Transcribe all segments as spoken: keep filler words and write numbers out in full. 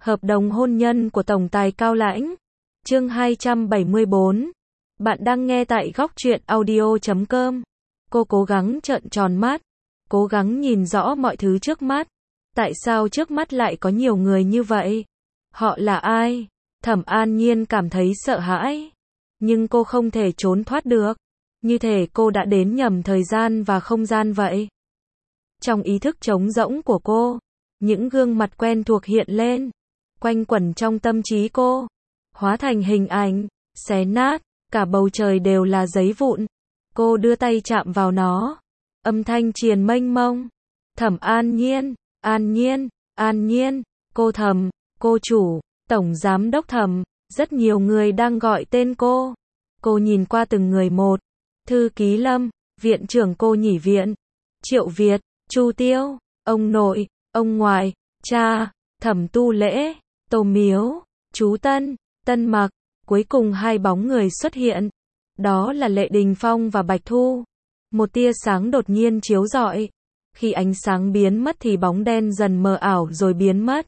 Hợp đồng hôn nhân của Tổng tài Cao Lãnh. Chương hai trăm bảy mươi bốn. Bạn đang nghe tại góc truyện audio chấm com. Cô cố gắng trợn tròn mắt, cố gắng nhìn rõ mọi thứ trước mắt. Tại sao trước mắt lại có nhiều người như vậy? Họ là ai? Thẩm An Nhiên cảm thấy sợ hãi, nhưng cô không thể trốn thoát được. Như thể cô đã đến nhầm thời gian và không gian vậy. Trong ý thức trống rỗng của cô, những gương mặt quen thuộc hiện lên, quanh quẩn trong tâm trí cô, hóa thành hình ảnh, xé nát, cả bầu trời đều là giấy vụn. Cô đưa tay chạm vào nó, âm thanh triền mênh mông. Thẩm An Nhiên, An Nhiên, An Nhiên, cô Thẩm, cô chủ, tổng giám đốc Thẩm, rất nhiều người đang gọi tên cô. Cô nhìn qua từng người một. Thư ký Lâm, viện trưởng cô nghỉ viện, Triệu Việt, Chu Tiêu, ông nội, ông ngoại, cha, Thẩm Tu Lễ, Tô Miếu, chú Tân, Tân Mặc. Cuối cùng hai bóng người xuất hiện. Đó là Lệ Đình Phong và Bạch Thu. Một tia sáng đột nhiên chiếu rọi. Khi ánh sáng biến mất thì bóng đen dần mờ ảo rồi biến mất.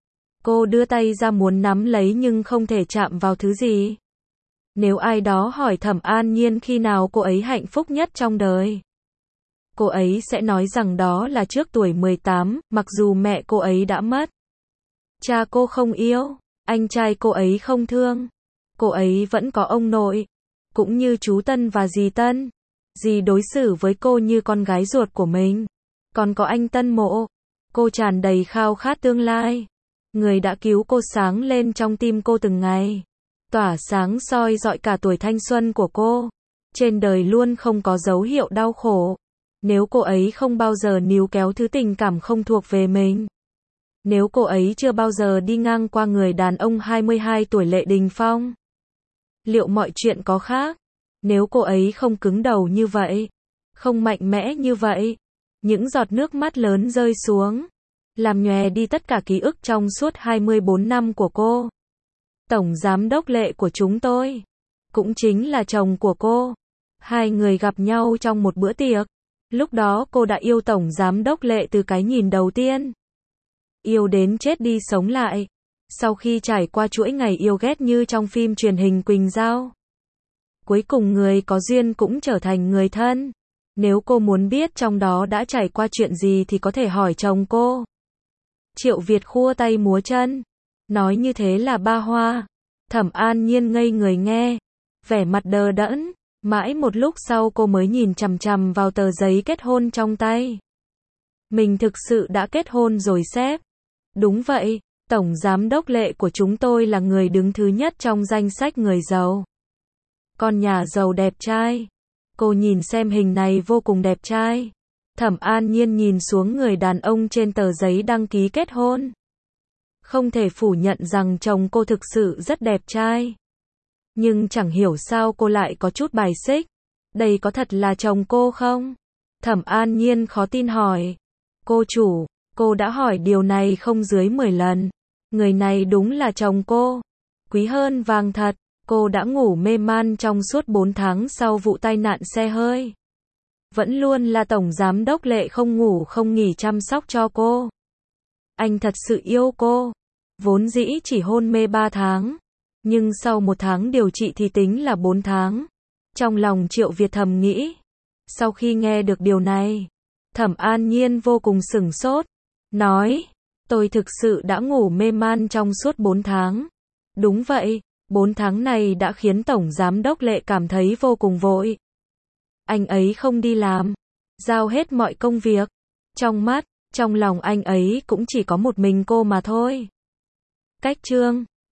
Cô đưa tay ra muốn nắm lấy nhưng không thể chạm vào thứ gì. Nếu ai đó hỏi Thẩm An Nhiên khi nào cô ấy hạnh phúc nhất trong đời, cô ấy sẽ nói rằng đó là trước tuổi mười tám, mặc dù mẹ cô ấy đã mất. Cha cô không yêu, anh trai cô ấy không thương. Cô ấy vẫn có ông nội, cũng như chú Tân và dì Tân. Dì đối xử với cô như con gái ruột của mình. Còn có anh Tân Mộ. Cô tràn đầy khao khát tương lai. Người đã cứu cô sáng lên trong tim cô từng ngày. Tỏa sáng soi rọi cả tuổi thanh xuân của cô. Trên đời luôn không có dấu hiệu đau khổ. Nếu cô ấy không bao giờ níu kéo thứ tình cảm không thuộc về mình. Nếu cô ấy chưa bao giờ đi ngang qua người đàn ông hai mươi hai tuổi Lệ Đình Phong. Liệu mọi chuyện có khác? Nếu cô ấy không cứng đầu như vậy, không mạnh mẽ như vậy, những giọt nước mắt lớn rơi xuống, làm nhòe đi tất cả ký ức trong suốt hai mươi bốn năm của cô. Tổng giám đốc Lệ của chúng tôi, cũng chính là chồng của cô. Hai người gặp nhau trong một bữa tiệc. Lúc đó cô đã yêu Tổng giám đốc Lệ từ cái nhìn đầu tiên. Yêu đến chết đi sống lại. Sau khi trải qua chuỗi ngày yêu ghét như trong phim truyền hình Quỳnh Giao, cuối cùng người có duyên cũng trở thành người thân. Nếu cô muốn biết trong đó đã trải qua chuyện gì thì có thể hỏi chồng cô. Triệu Việt khua tay múa chân, nói như thế là ba hoa. Thẩm An Nhiên ngây người nghe, vẻ mặt đờ đẫn. Mãi một lúc sau cô mới nhìn chằm chằm vào tờ giấy kết hôn trong tay. Mình thực sự đã kết hôn rồi sếp. Đúng vậy. Tổng giám đốc Lệ của chúng tôi là người đứng thứ nhất trong danh sách người giàu. Con nhà giàu đẹp trai. Cô nhìn xem hình này vô cùng đẹp trai. Thẩm An Nhiên nhìn xuống người đàn ông trên tờ giấy đăng ký kết hôn. Không thể phủ nhận rằng chồng cô thực sự rất đẹp trai. Nhưng chẳng hiểu sao cô lại có chút bài xích. Đây có thật là chồng cô không? Thẩm An Nhiên khó tin hỏi. Cô chủ, cô đã hỏi điều này không dưới mười lần. Người này đúng là chồng cô. Quý hơn vàng thật. Cô đã ngủ mê man trong suốt bốn tháng sau vụ tai nạn xe hơi. Vẫn luôn là tổng giám đốc Lệ không ngủ không nghỉ chăm sóc cho cô. Anh thật sự yêu cô. Vốn dĩ chỉ hôn mê ba tháng. Nhưng sau một tháng điều trị thì tính là bốn tháng. Trong lòng Triệu Việt thầm nghĩ. Sau khi nghe được điều này, Thẩm An Nhiên vô cùng sửng sốt. Nói, tôi thực sự đã ngủ mê man trong suốt bốn tháng. Đúng vậy, bốn tháng này đã khiến Tổng Giám đốc Lệ cảm thấy vô cùng vội. Anh ấy không đi làm, giao hết mọi công việc. Trong mắt, trong lòng anh ấy cũng chỉ có một mình cô mà thôi. Cách chương